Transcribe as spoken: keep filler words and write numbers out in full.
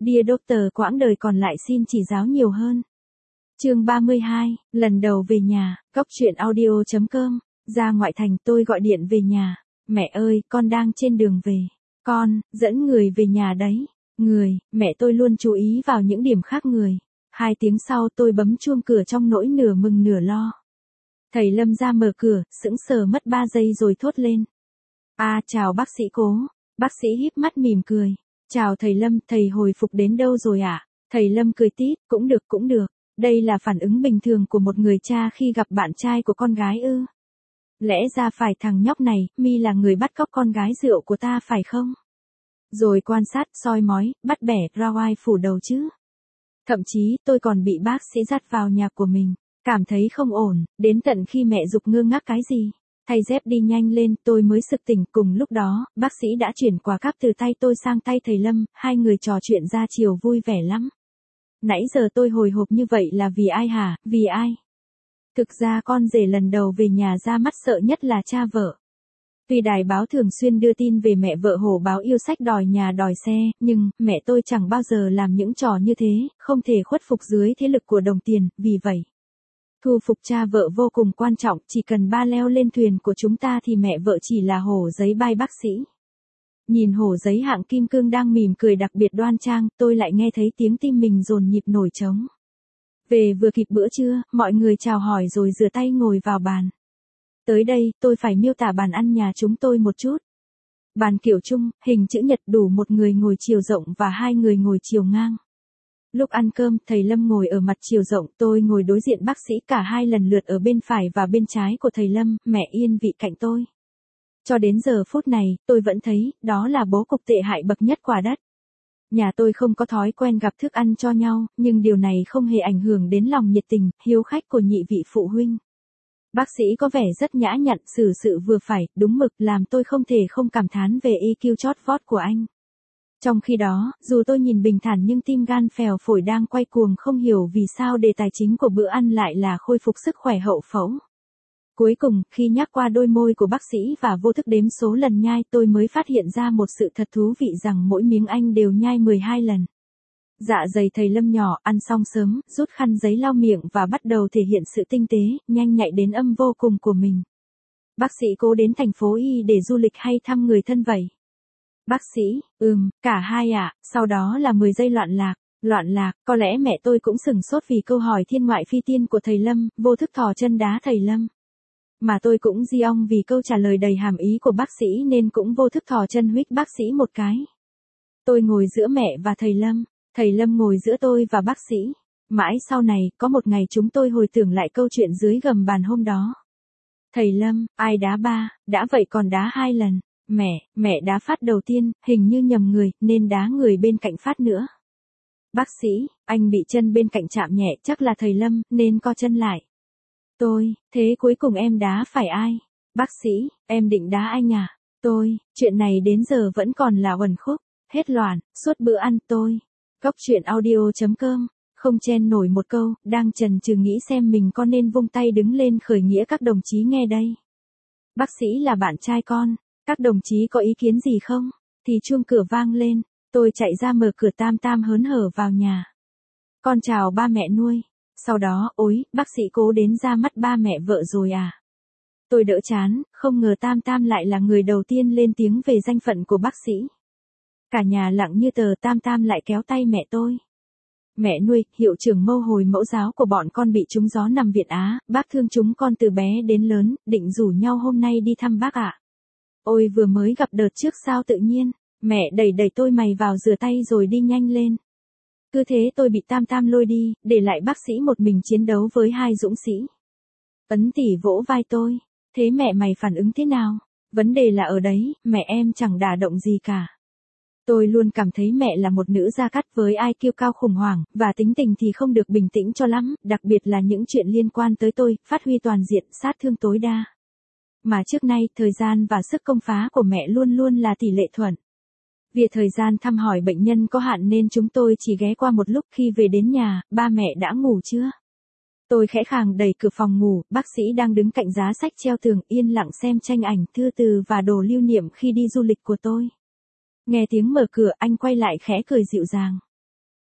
Dear Doctor, quãng đời còn lại xin chỉ giáo nhiều hơn. Chương ba mươi hai, lần đầu về nhà, góc truyện audio chấm com, ra ngoại thành tôi gọi điện về nhà. Mẹ ơi, con đang trên đường về. Con, dẫn người về nhà đấy. Người, mẹ tôi luôn chú ý vào những điểm khác người. Hai tiếng sau tôi bấm chuông cửa trong nỗi nửa mừng nửa lo. Thầy Lâm ra mở cửa, sững sờ mất ba giây rồi thốt lên. À, chào bác sĩ Cố. Bác sĩ híp mắt mỉm cười. Chào thầy Lâm, thầy hồi phục đến đâu rồi ạ? À? Thầy Lâm cười tít, cũng được cũng được. Đây là phản ứng bình thường của một người cha khi gặp bạn trai của con gái ư? Lẽ ra phải thằng nhóc này, mi là người bắt cóc con gái rượu của ta phải không? Rồi quan sát, soi mói, bắt bẻ, ra oai phủ đầu chứ. Thậm chí tôi còn bị bác sĩ dắt vào nhà của mình. Cảm thấy không ổn, đến tận khi mẹ giục ngơ ngác cái gì. Thay dép đi nhanh lên, tôi mới sực tỉnh. Cùng lúc đó, bác sĩ đã chuyển quà cáp từ tay tôi sang tay thầy Lâm, hai người trò chuyện ra chiều vui vẻ lắm. Nãy giờ tôi hồi hộp như vậy là vì ai hả, vì ai? Thực ra con rể lần đầu về nhà ra mắt sợ nhất là cha vợ. Tuy đài báo thường xuyên đưa tin về mẹ vợ hổ báo yêu sách đòi nhà đòi xe, nhưng mẹ tôi chẳng bao giờ làm những trò như thế, không thể khuất phục dưới thế lực của đồng tiền, vì vậy. Thu phục cha vợ vô cùng quan trọng, chỉ cần ba leo lên thuyền của chúng ta thì mẹ vợ chỉ là hổ giấy bai bác sĩ. Nhìn hổ giấy hạng kim cương đang mỉm cười đặc biệt đoan trang, tôi lại nghe thấy tiếng tim mình dồn nhịp nổi trống. Về vừa kịp bữa trưa, mọi người chào hỏi rồi rửa tay ngồi vào bàn. Tới đây, tôi phải miêu tả bàn ăn nhà chúng tôi một chút. Bàn kiểu chung, hình chữ nhật đủ một người ngồi chiều rộng và hai người ngồi chiều ngang. Lúc ăn cơm, thầy Lâm ngồi ở mặt chiều rộng, tôi ngồi đối diện bác sĩ, cả hai lần lượt ở bên phải và bên trái của thầy Lâm, mẹ yên vị cạnh tôi. Cho đến giờ phút này, tôi vẫn thấy, đó là bố cục tệ hại bậc nhất quả đất. Nhà tôi không có thói quen gặp thức ăn cho nhau, nhưng điều này không hề ảnh hưởng đến lòng nhiệt tình, hiếu khách của nhị vị phụ huynh. Bác sĩ có vẻ rất nhã nhặn, xử sự vừa phải, đúng mực, làm tôi không thể không cảm thán về e quy chót vót của anh. Trong khi đó, dù tôi nhìn bình thản nhưng tim gan phèo phổi đang quay cuồng, không hiểu vì sao đề tài chính của bữa ăn lại là khôi phục sức khỏe hậu phẫu. Cuối cùng, khi nhắc qua đôi môi của bác sĩ và vô thức đếm số lần nhai, tôi mới phát hiện ra một sự thật thú vị rằng mỗi miếng anh đều nhai mười hai lần. Dạ dày thầy Lâm nhỏ, ăn xong sớm, rút khăn giấy lau miệng và bắt đầu thể hiện sự tinh tế, nhanh nhạy đến âm vô cùng của mình. Bác sĩ Cố đến thành phố Y để du lịch hay thăm người thân vậy? Bác sĩ, ừm, cả hai ạ, à. Sau đó là mười giây loạn lạc. Loạn lạc, có lẽ mẹ tôi cũng sửng sốt vì câu hỏi thiên ngoại phi tiên của thầy Lâm, vô thức thò chân đá thầy Lâm. Mà tôi cũng di ong vì câu trả lời đầy hàm ý của bác sĩ nên cũng vô thức thò chân huých bác sĩ một cái. Tôi ngồi giữa mẹ và thầy Lâm, thầy Lâm ngồi giữa tôi và bác sĩ. Mãi sau này, có một ngày chúng tôi hồi tưởng lại câu chuyện dưới gầm bàn hôm đó. Thầy Lâm, ai đá ba, đã vậy còn đá hai lần. Mẹ, mẹ đá phát đầu tiên, hình như nhầm người, nên đá người bên cạnh phát nữa. Bác sĩ, anh bị chân bên cạnh chạm nhẹ, chắc là thầy Lâm, nên co chân lại. Tôi, thế cuối cùng em đá phải ai? Bác sĩ, em định đá anh à? Tôi, chuyện này đến giờ vẫn còn là uẩn khúc, hết loạn, suốt bữa ăn tôi. Góc truyện audio chấm com, không chen nổi một câu, đang chần chừ nghĩ xem mình có nên vung tay đứng lên khởi nghĩa các đồng chí nghe đây. Bác sĩ là bạn trai con, các đồng chí có ý kiến gì không? Thì chuông cửa vang lên, tôi chạy ra mở cửa tam tam hớn hở vào nhà. Con chào ba mẹ nuôi. Sau đó, ối, bác sĩ Cố đến ra mắt ba mẹ vợ rồi à? Tôi đỡ chán, không ngờ Tam Tam lại là người đầu tiên lên tiếng về danh phận của bác sĩ. Cả nhà lặng như tờ, Tam Tam lại kéo tay mẹ tôi. Mẹ nuôi, hiệu trưởng mâu hồi mẫu giáo của bọn con bị trúng gió nằm viện Á, bác thương chúng con từ bé đến lớn, định rủ nhau hôm nay đi thăm bác ạ. À? Ôi vừa mới gặp đợt trước sao tự nhiên, mẹ đẩy đẩy tôi mày vào rửa tay rồi đi nhanh lên. Cứ thế tôi bị Tam Tam lôi đi, để lại bác sĩ một mình chiến đấu với hai dũng sĩ. Ấn tỷ vỗ vai tôi, thế mẹ mày phản ứng thế nào? Vấn đề là ở đấy, mẹ em chẳng đả động gì cả. Tôi luôn cảm thấy mẹ là một nữ gia cắt với i kiu cao khủng hoảng, và tính tình thì không được bình tĩnh cho lắm, đặc biệt là những chuyện liên quan tới tôi, phát huy toàn diện, sát thương tối đa. Mà trước nay, thời gian và sức công phá của mẹ luôn luôn là tỷ lệ thuận. Vì thời gian thăm hỏi bệnh nhân có hạn nên chúng tôi chỉ ghé qua một lúc, khi về đến nhà, ba mẹ đã ngủ chưa? Tôi khẽ khàng đẩy cửa phòng ngủ, bác sĩ đang đứng cạnh giá sách treo tường yên lặng xem tranh ảnh, thư từ và đồ lưu niệm khi đi du lịch của tôi. Nghe tiếng mở cửa, anh quay lại khẽ cười dịu dàng.